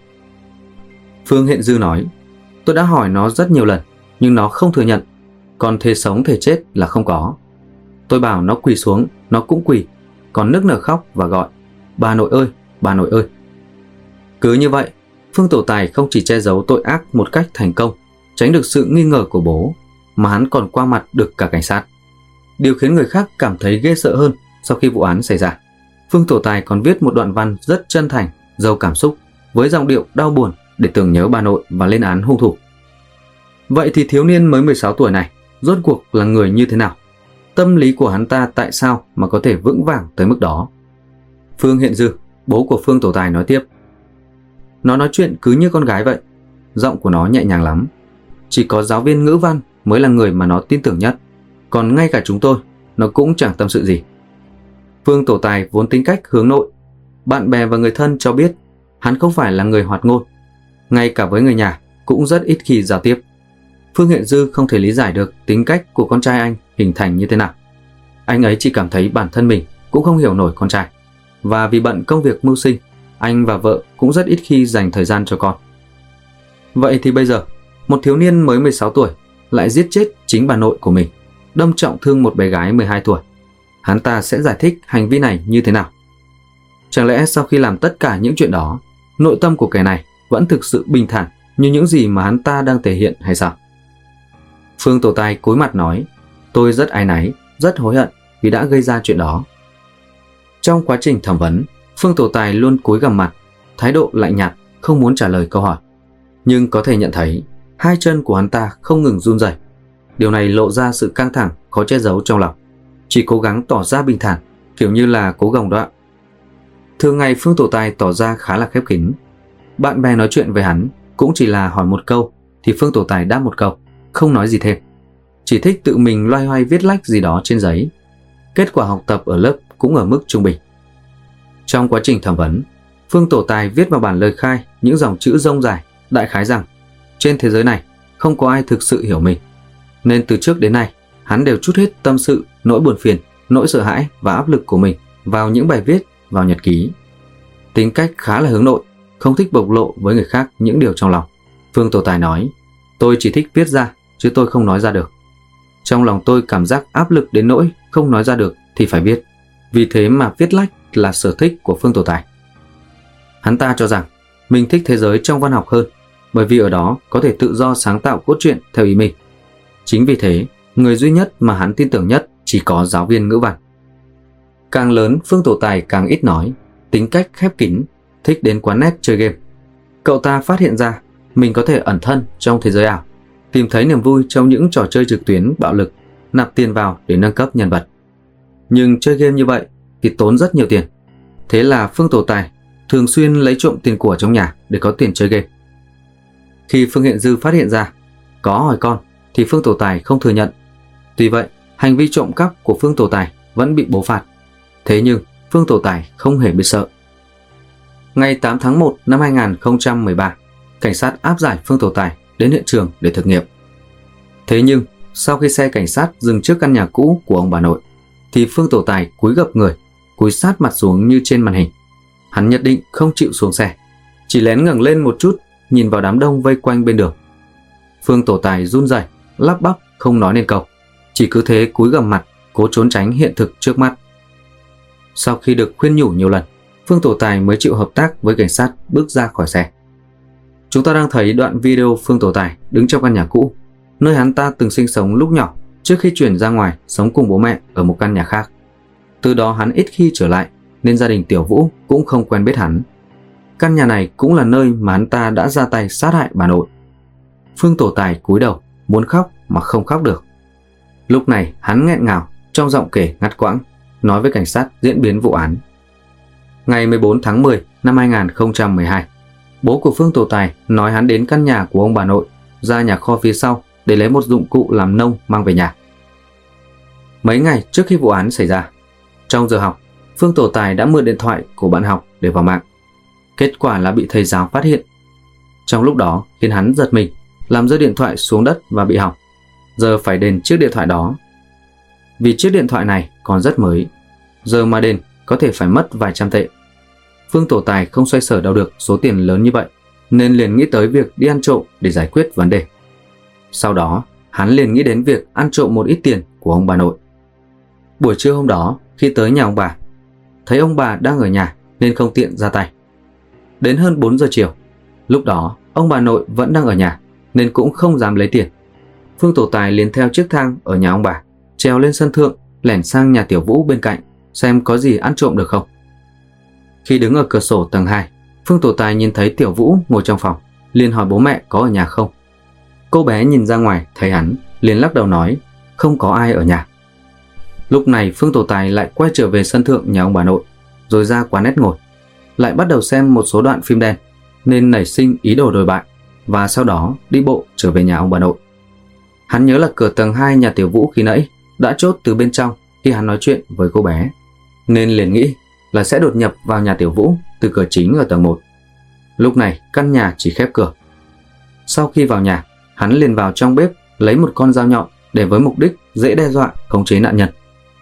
Phương Hiện Dư nói, tôi đã hỏi nó rất nhiều lần, nhưng nó không thừa nhận. Còn thề sống thề chết là không có. Tôi bảo nó quỳ xuống, nó cũng quỳ, còn nức nở khóc và gọi, bà nội ơi, bà nội ơi. Cứ như vậy, Phương Tổ Tài không chỉ che giấu tội ác một cách thành công, tránh được sự nghi ngờ của bố, mà hắn còn qua mặt được cả cảnh sát. Điều khiến người khác cảm thấy ghê sợ hơn sau khi vụ án xảy ra, Phương Tổ Tài còn viết một đoạn văn rất chân thành, giàu cảm xúc, với giọng điệu đau buồn để tưởng nhớ bà nội và lên án hung thủ. Vậy thì thiếu niên mới 16 tuổi này rốt cuộc là người như thế nào? Tâm lý của hắn ta tại sao mà có thể vững vàng tới mức đó? Phương Hiện Dư, bố của Phương Tổ Tài nói tiếp. Nó nói chuyện cứ như con gái vậy, giọng của nó nhẹ nhàng lắm. Chỉ có giáo viên ngữ văn mới là người mà nó tin tưởng nhất, còn ngay cả chúng tôi, nó cũng chẳng tâm sự gì. Phương Tổ Tài vốn tính cách hướng nội, bạn bè và người thân cho biết hắn không phải là người hoạt ngôn, ngay cả với người nhà cũng rất ít khi giao tiếp. Phương Hiện Dư không thể lý giải được tính cách của con trai anh hình thành như thế nào. Anh ấy chỉ cảm thấy bản thân mình cũng không hiểu nổi con trai, và vì bận công việc mưu sinh, anh và vợ cũng rất ít khi dành thời gian cho con. Vậy thì bây giờ, một thiếu niên mới 16 tuổi lại giết chết chính bà nội của mình, đâm trọng thương một bé gái 12 tuổi. Hắn ta sẽ giải thích hành vi này như thế nào? Chẳng lẽ sau khi làm tất cả những chuyện đó, nội tâm của kẻ này vẫn thực sự bình thản như những gì mà hắn ta đang thể hiện hay sao? Phương Tổ Tài cúi mặt nói, tôi rất áy náy, rất hối hận vì đã gây ra chuyện đó. Trong quá trình thẩm vấn, Phương Tổ Tài luôn cúi gằm mặt, thái độ lạnh nhạt, không muốn trả lời câu hỏi. Nhưng có thể nhận thấy, hai chân của hắn ta không ngừng run rẩy. Điều này lộ ra sự căng thẳng, khó che giấu trong lòng. Chỉ cố gắng tỏ ra bình thản, kiểu như là cố gồng đó. Thường ngày Phương Tổ Tài tỏ ra khá là khép kín. Bạn bè nói chuyện với hắn cũng chỉ là hỏi một câu thì Phương Tổ Tài đáp một câu, không nói gì thêm. Chỉ thích tự mình loay hoay viết lách gì đó trên giấy. Kết quả học tập ở lớp cũng ở mức trung bình. Trong quá trình thẩm vấn, Phương Tổ Tài viết vào bản lời khai những dòng chữ rông dài, đại khái rằng trên thế giới này không có ai thực sự hiểu mình. Nên từ trước đến nay, hắn đều trút hết tâm sự, nỗi buồn phiền, nỗi sợ hãi và áp lực của mình vào những bài viết, vào nhật ký. Tính cách khá là hướng nội, không thích bộc lộ với người khác những điều trong lòng. Phương Tổ Tài nói, tôi chỉ thích viết ra, chứ tôi không nói ra được. Trong lòng tôi cảm giác áp lực đến nỗi không nói ra được thì phải viết. Vì thế mà viết lách là sở thích của Phương Tổ Tài. Hắn ta cho rằng mình thích thế giới trong văn học hơn, bởi vì ở đó có thể tự do sáng tạo cốt truyện theo ý mình. Chính vì thế, người duy nhất mà hắn tin tưởng nhất chỉ có giáo viên ngữ văn. Càng lớn, Phương Tổ Tài càng ít nói, tính cách khép kín, thích đến quán net chơi game. Cậu ta phát hiện ra mình có thể ẩn thân trong thế giới ảo, tìm thấy niềm vui trong những trò chơi trực tuyến bạo lực, nạp tiền vào để nâng cấp nhân vật. Nhưng chơi game như vậy thì tốn rất nhiều tiền. Thế là Phương Tổ Tài thường xuyên lấy trộm tiền của trong nhà để có tiền chơi game. Khi Phương Hiện Dư phát hiện ra, có hỏi con thì Phương Tổ Tài không thừa nhận. Tuy vậy, hành vi trộm cắp của Phương Tổ Tài vẫn bị bố phạt. Thế nhưng Phương Tổ Tài không hề biết sợ. Ngày 8 tháng 1 năm 2013, cảnh sát áp giải Phương Tổ Tài đến hiện trường để thực nghiệm. Thế nhưng, sau khi xe cảnh sát dừng trước căn nhà cũ của ông bà nội, thì Phương Tổ Tài cúi gập người, cúi sát mặt xuống như trên màn hình. Hắn nhất định không chịu xuống xe, chỉ lén ngẩng lên một chút, nhìn vào đám đông vây quanh bên đường. Phương Tổ Tài run rẩy, lắp bắp không nói nên câu, chỉ cứ thế cúi gằm mặt, cố trốn tránh hiện thực trước mắt. Sau khi được khuyên nhủ nhiều lần, Phương Tổ Tài mới chịu hợp tác với cảnh sát bước ra khỏi xe. Chúng ta đang thấy đoạn video Phương Tổ Tài đứng trong căn nhà cũ, nơi hắn ta từng sinh sống lúc nhỏ trước khi chuyển ra ngoài sống cùng bố mẹ ở một căn nhà khác. Từ đó hắn ít khi trở lại, nên gia đình Tiểu Vũ cũng không quen biết hắn. Căn nhà này cũng là nơi mà hắn ta đã ra tay sát hại bà nội. Phương Tổ Tài cúi đầu, muốn khóc mà không khóc được. Lúc này hắn nghẹn ngào, trong giọng kể ngắt quãng, nói với cảnh sát diễn biến vụ án. Ngày 14 tháng 10 năm 2012, bố của Phương Tổ Tài nói hắn đến căn nhà của ông bà nội, ra nhà kho phía sau để lấy một dụng cụ làm nông mang về nhà. Mấy ngày trước khi vụ án xảy ra, trong giờ học, Phương Tổ Tài đã mượn điện thoại của bạn học để vào mạng. Kết quả là bị thầy giáo phát hiện. Trong lúc đó khiến hắn giật mình, làm rơi điện thoại xuống đất và bị hỏng. Giờ phải đền chiếc điện thoại đó. Vì chiếc điện thoại này còn rất mới, giờ mà đền có thể phải mất vài trăm tệ. Phương Tổ Tài không xoay sở đâu được số tiền lớn như vậy, nên liền nghĩ tới việc đi ăn trộm để giải quyết vấn đề. Sau đó, hắn liền nghĩ đến việc ăn trộm một ít tiền của ông bà nội. Buổi trưa hôm đó, khi tới nhà ông bà, thấy ông bà đang ở nhà nên không tiện ra tay. Đến hơn 4 giờ chiều, lúc đó ông bà nội vẫn đang ở nhà nên cũng không dám lấy tiền. Phương Tổ Tài liền theo chiếc thang ở nhà ông bà, trèo lên sân thượng, lẻn sang nhà Tiểu Vũ bên cạnh xem có gì ăn trộm được không. Khi đứng ở cửa sổ tầng 2, Phương Tổ Tài nhìn thấy Tiểu Vũ ngồi trong phòng, liền hỏi bố mẹ có ở nhà không. Cô bé nhìn ra ngoài thấy hắn, liền lắc đầu nói không có ai ở nhà. Lúc này Phương Tổ Tài lại quay trở về sân thượng nhà ông bà nội, rồi ra quán net ngồi, lại bắt đầu xem một số đoạn phim đen, nên nảy sinh ý đồ đồi bại, và sau đó đi bộ trở về nhà ông bà nội. Hắn nhớ là cửa tầng 2 nhà Tiểu Vũ khi nãy đã chốt từ bên trong khi hắn nói chuyện với cô bé, nên liền nghĩ là sẽ đột nhập vào nhà Tiểu Vũ từ cửa chính ở tầng 1. Lúc này căn nhà chỉ khép cửa. Sau khi vào nhà, hắn liền vào trong bếp lấy một con dao nhọn để với mục đích dễ đe dọa khống chế nạn nhân.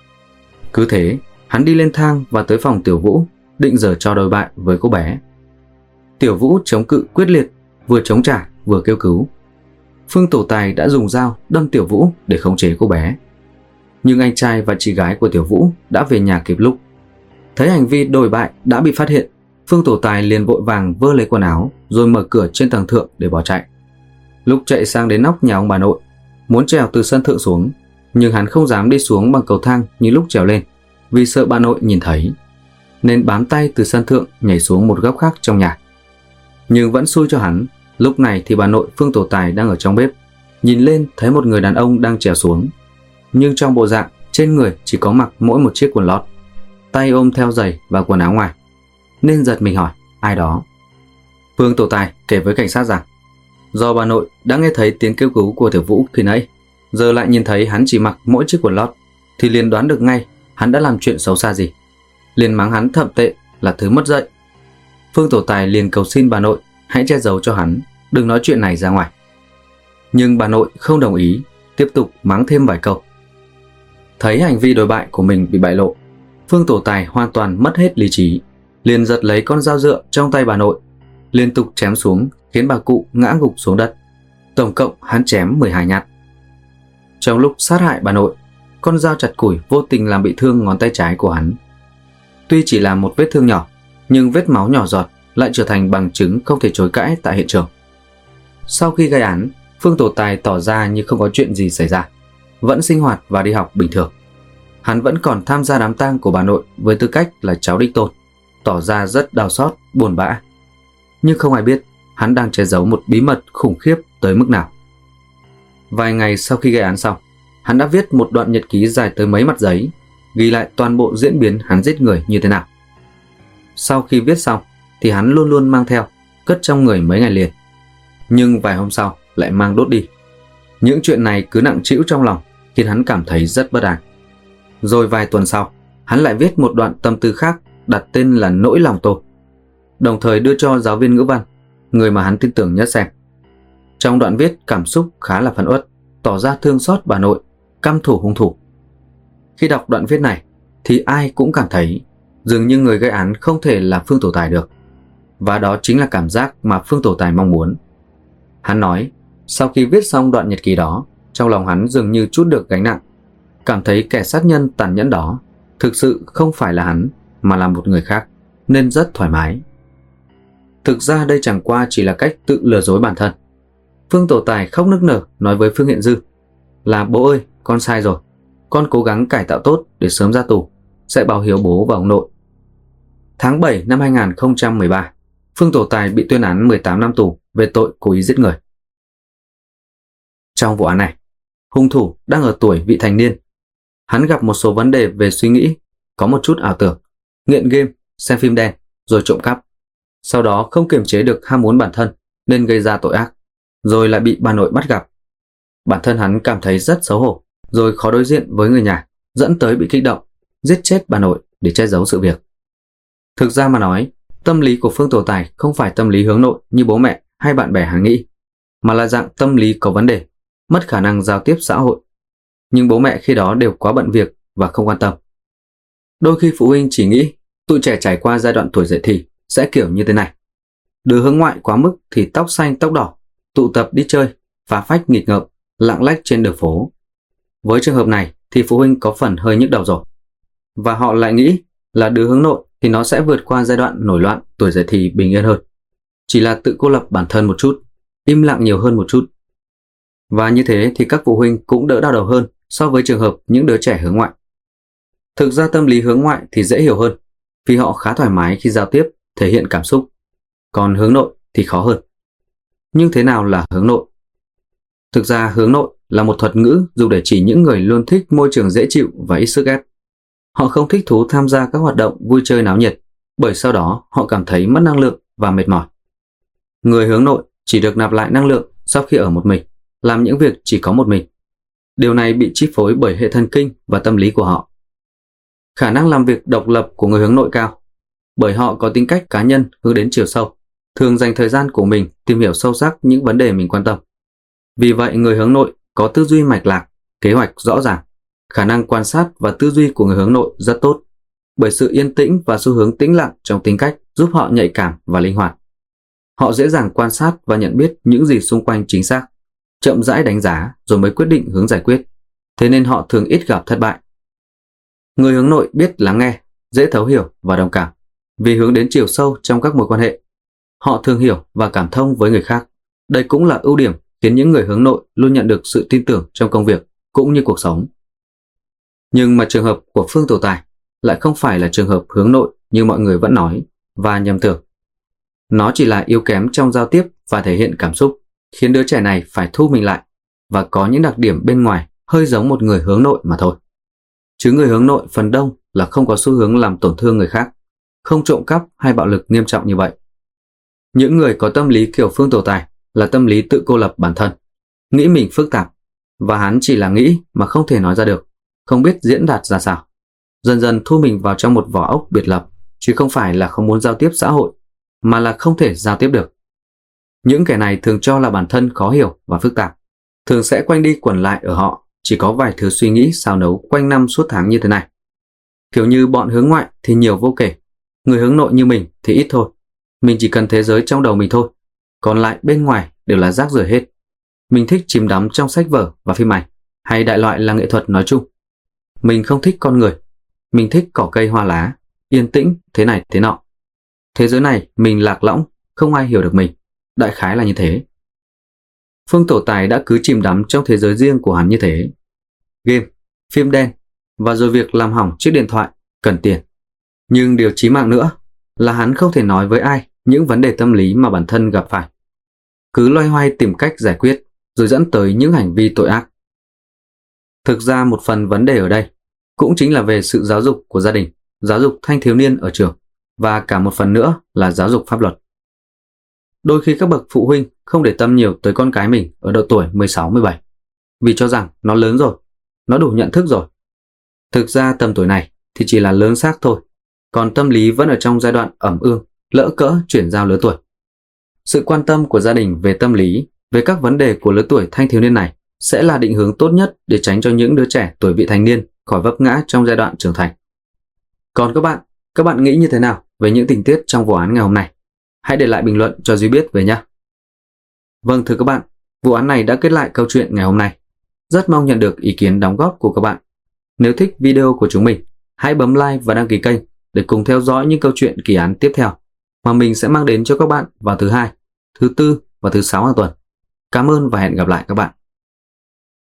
Cứ thế, hắn đi lên thang và tới phòng Tiểu Vũ, định giở trò đồi bại với cô bé. Tiểu Vũ chống cự quyết liệt, vừa chống trả vừa kêu cứu. Phương Tổ Tài đã dùng dao đâm Tiểu Vũ để khống chế cô bé. Nhưng anh trai và chị gái của Tiểu Vũ đã về nhà kịp lúc. Thấy hành vi đồi bại đã bị phát hiện, Phương Tổ Tài liền vội vàng vơ lấy quần áo rồi mở cửa trên tầng thượng để bỏ chạy. Lúc chạy sang đến nóc nhà ông bà nội, muốn trèo từ sân thượng xuống, nhưng hắn không dám đi xuống bằng cầu thang như lúc trèo lên, vì sợ bà nội nhìn thấy, nên bám tay từ sân thượng nhảy xuống một góc khác trong nhà. Nhưng vẫn xui cho hắn, lúc này thì bà nội Phương Tổ Tài đang ở trong bếp, nhìn lên thấy một người đàn ông đang trèo xuống, nhưng trong bộ dạng trên người chỉ có mặc mỗi một chiếc quần lót, tay ôm theo giày và quần áo ngoài, nên giật mình hỏi ai đó. Phương Tổ Tài kể với cảnh sát rằng do bà nội đã nghe thấy tiếng kêu cứu của Tiểu Vũ khi nãy, giờ lại nhìn thấy hắn chỉ mặc mỗi chiếc quần lót, thì liền đoán được ngay hắn đã làm chuyện xấu xa gì, liền mắng hắn thậm tệ là thứ mất dạy. Phương Tổ Tài liền cầu xin bà nội hãy che giấu cho hắn, đừng nói chuyện này ra ngoài. Nhưng bà nội không đồng ý, tiếp tục mắng thêm vài câu. Thấy hành vi đồi bại của mình bị bại lộ, Phương Tổ Tài hoàn toàn mất hết lý trí, liền giật lấy con dao dựa trong tay bà nội, liên tục chém xuống khiến bà cụ ngã gục xuống đất. Tổng cộng hắn chém 12 nhát. trong lúc sát hại bà nội, con dao chặt củi vô tình làm bị thương ngón tay trái của hắn. Tuy chỉ là một vết thương nhỏ, nhưng vết máu nhỏ giọt lại trở thành bằng chứng không thể chối cãi tại hiện trường. Sau khi gây án, Phương Tổ Tài tỏ ra như không có chuyện gì xảy ra, vẫn sinh hoạt và đi học bình thường. Hắn vẫn còn tham gia đám tang của bà nội với tư cách là cháu đích tôn, tỏ ra rất đau xót, buồn bã. Nhưng không ai biết hắn đang che giấu một bí mật khủng khiếp tới mức nào. Vài ngày sau khi gây án xong, hắn đã viết một đoạn nhật ký dài tới mấy mặt giấy, ghi lại toàn bộ diễn biến hắn giết người như thế nào. Sau khi viết xong thì hắn luôn luôn mang theo, cất trong người mấy ngày liền. Nhưng vài hôm sau lại mang đốt đi. Những chuyện này cứ nặng trĩu trong lòng, khiến hắn cảm thấy rất bất an. Rồi vài tuần sau, hắn lại viết một đoạn tâm tư khác đặt tên là Nỗi lòng tôi, đồng thời đưa cho giáo viên ngữ văn, người mà hắn tin tưởng nhất xem. Trong đoạn viết cảm xúc khá là phẫn uất, tỏ ra thương xót bà nội, căm thù hung thủ. Khi đọc đoạn viết này thì ai cũng cảm thấy dường như người gây án không thể là Phương Tổ Tài được. Và đó chính là cảm giác mà Phương Tổ Tài mong muốn. Hắn nói, sau khi viết xong đoạn nhật ký đó, trong lòng hắn dường như trút được gánh nặng, cảm thấy kẻ sát nhân tàn nhẫn đó thực sự không phải là hắn mà là một người khác, nên rất thoải mái. Thực ra đây chẳng qua chỉ là cách tự lừa dối bản thân. Phương Tổ Tài khóc nức nở nói với Phương Hiện Dư là bố ơi, con sai rồi, con cố gắng cải tạo tốt để sớm ra tù, sẽ báo hiếu bố và ông nội. Tháng 7 năm 2013, Phương Tổ Tài bị tuyên án 18 năm tù về tội cố ý giết người. Trong vụ án này, hung thủ đang ở tuổi vị thành niên. Hắn gặp một số vấn đề về suy nghĩ, có một chút ảo tưởng, nghiện game, xem phim đen, rồi trộm cắp. Sau đó không kiềm chế được ham muốn bản thân nên gây ra tội ác, rồi lại bị bà nội bắt gặp. Bản thân hắn cảm thấy rất xấu hổ, rồi khó đối diện với người nhà, dẫn tới bị kích động, giết chết bà nội để che giấu sự việc. Thực ra mà nói, tâm lý của Phương Tổ Tài không phải tâm lý hướng nội như bố mẹ hay bạn bè hắn nghĩ, mà là dạng tâm lý có vấn đề, mất khả năng giao tiếp xã hội. Nhưng bố mẹ khi đó đều quá bận việc và không quan tâm. Đôi khi phụ huynh chỉ nghĩ tụi trẻ trải qua giai đoạn tuổi dậy thì sẽ kiểu như thế này. Đứa hướng ngoại quá mức thì tóc xanh tóc đỏ, tụ tập đi chơi, phá phách nghịch ngợm, lạng lách trên đường phố. Với trường hợp này thì phụ huynh có phần hơi nhức đầu rồi. Và họ lại nghĩ là đứa hướng nội thì nó sẽ vượt qua giai đoạn nổi loạn tuổi dậy thì bình yên hơn. Chỉ là tự cô lập bản thân một chút, im lặng nhiều hơn một chút. Và như thế thì các phụ huynh cũng đỡ đau đầu hơn so với trường hợp những đứa trẻ hướng ngoại. Thực ra tâm lý hướng ngoại thì dễ hiểu hơn, vì họ khá thoải mái khi giao tiếp, thể hiện cảm xúc. Còn hướng nội thì khó hơn. Nhưng thế nào là hướng nội? Thực ra hướng nội là một thuật ngữ dùng để chỉ những người luôn thích môi trường dễ chịu và ít sức ép. Họ không thích thú tham gia các hoạt động vui chơi náo nhiệt, bởi sau đó họ cảm thấy mất năng lượng và mệt mỏi. Người hướng nội chỉ được nạp lại năng lượng sau khi ở một mình, làm những việc chỉ có một mình. Điều này bị chi phối bởi hệ thần kinh và tâm lý của họ. Khả năng làm việc độc lập của người hướng nội cao, bởi họ có tính cách cá nhân hướng đến chiều sâu, thường dành thời gian của mình tìm hiểu sâu sắc những vấn đề mình quan tâm. Vì vậy, người hướng nội có tư duy mạch lạc, kế hoạch rõ ràng. Khả năng quan sát và tư duy của người hướng nội rất tốt, bởi sự yên tĩnh và xu hướng tĩnh lặng trong tính cách giúp họ nhạy cảm và linh hoạt. Họ dễ dàng quan sát và nhận biết những gì xung quanh chính xác, chậm rãi đánh giá rồi mới quyết định hướng giải quyết. Thế nên họ thường ít gặp thất bại. Người hướng nội biết lắng nghe, dễ thấu hiểu và đồng cảm, vì hướng đến chiều sâu trong các mối quan hệ. Họ thường hiểu và cảm thông với người khác. Đây cũng là ưu điểm khiến những người hướng nội luôn nhận được sự tin tưởng trong công việc cũng như cuộc sống. Nhưng mà trường hợp của Phương Tổ Tài lại không phải là trường hợp hướng nội như mọi người vẫn nói và nhầm tưởng. Nó chỉ là yếu kém trong giao tiếp và thể hiện cảm xúc, khiến đứa trẻ này phải thu mình lại và có những đặc điểm bên ngoài hơi giống một người hướng nội mà thôi. Chứ người hướng nội phần đông là không có xu hướng làm tổn thương người khác, không trộm cắp hay bạo lực nghiêm trọng như vậy. Những người có tâm lý kiểu Phương Tổ Tài là tâm lý tự cô lập bản thân, nghĩ mình phức tạp, và hắn chỉ là nghĩ mà không thể nói ra được, không biết diễn đạt ra sao. Dần dần thu mình vào trong một vỏ ốc biệt lập, chứ không phải là không muốn giao tiếp xã hội, mà là không thể giao tiếp được. Những kẻ này thường cho là bản thân khó hiểu và phức tạp, thường sẽ quanh đi quẩn lại ở họ, chỉ có vài thứ suy nghĩ xào nấu quanh năm suốt tháng như thế này. Kiểu như bọn hướng ngoại thì nhiều vô kể, người hướng nội như mình thì ít thôi. Mình chỉ cần thế giới trong đầu mình thôi, còn lại bên ngoài đều là rác rưởi hết. Mình thích chìm đắm trong sách vở và phim ảnh, hay đại loại là nghệ thuật nói chung. Mình không thích con người, mình thích cỏ cây hoa lá, yên tĩnh thế này thế nọ. Thế giới này mình lạc lõng, không ai hiểu được mình, đại khái là như thế. Phương Tổ Tài đã cứ chìm đắm trong thế giới riêng của hắn như thế. Game, phim đen, và rồi việc làm hỏng chiếc điện thoại, cần tiền. Nhưng điều chí mạng nữa là hắn không thể nói với ai những vấn đề tâm lý mà bản thân gặp phải. Cứ loay hoay tìm cách giải quyết, rồi dẫn tới những hành vi tội ác. Thực ra một phần vấn đề ở đây cũng chính là về sự giáo dục của gia đình, giáo dục thanh thiếu niên ở trường, và cả một phần nữa là giáo dục pháp luật. Đôi khi các bậc phụ huynh không để tâm nhiều tới con cái mình ở độ tuổi 16-17, vì cho rằng nó lớn rồi, nó đủ nhận thức rồi. Thực ra tầm tuổi này thì chỉ là lớn xác thôi, còn tâm lý vẫn ở trong giai đoạn ẩm ương, lỡ cỡ chuyển giao lứa tuổi. Sự quan tâm của gia đình về tâm lý, về các vấn đề của lứa tuổi thanh thiếu niên này sẽ là định hướng tốt nhất để tránh cho những đứa trẻ tuổi vị thành niên khỏi vấp ngã trong giai đoạn trưởng thành. Còn các bạn nghĩ như thế nào về những tình tiết trong vụ án ngày hôm nay? Hãy để lại bình luận cho Duy biết với nhé. Vâng thưa các bạn, vụ án này đã kết lại câu chuyện ngày hôm nay. Rất mong nhận được ý kiến đóng góp của các bạn. Nếu thích video của chúng mình, hãy bấm like và đăng ký kênh để cùng theo dõi những câu chuyện kỳ án tiếp theo mà mình sẽ mang đến cho các bạn vào thứ Hai, thứ Tư và thứ Sáu hàng tuần. Cảm ơn và hẹn gặp lại các bạn.